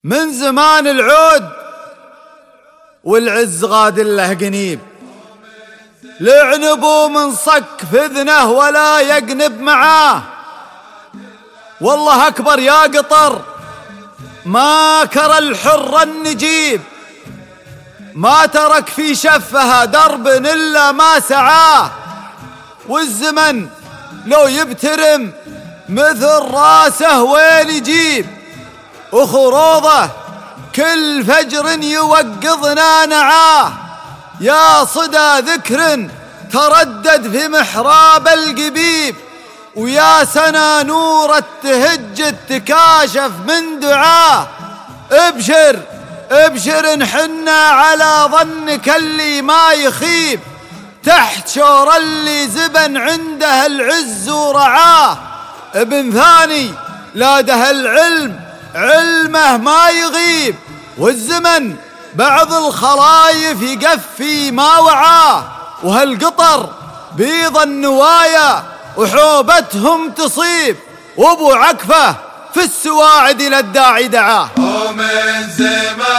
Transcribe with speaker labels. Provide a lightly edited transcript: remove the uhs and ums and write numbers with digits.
Speaker 1: من زمان العود والعز غاد له قنيب، لعنبوا من صك في اذنه ولا يقنب معاه. والله أكبر يا قطر ما كر الحر النجيب، ما ترك في شفها درب إلا ما سعاه. والزمن لو يبترم مثل راسه وين يجيب، وخروضه كل فجر يوقظنا نعاه. يا صدى ذكر تردد في محراب القبيب، ويا سنا نور التهج تكاشف من دعاه. ابشر ابشر نحنا على ظنك اللي ما يخيب، تحت شور اللي زبن عنده العز ورعاه. ابن ثاني لاده العلم علمه ما يغيب، والزمن بعض الخلايف يقفي ما وعاه. وهالقطر بيض النوايا وحوبتهم تصيب، وابو عكفة في السواعد للداعي دعاه.
Speaker 2: ومن زمان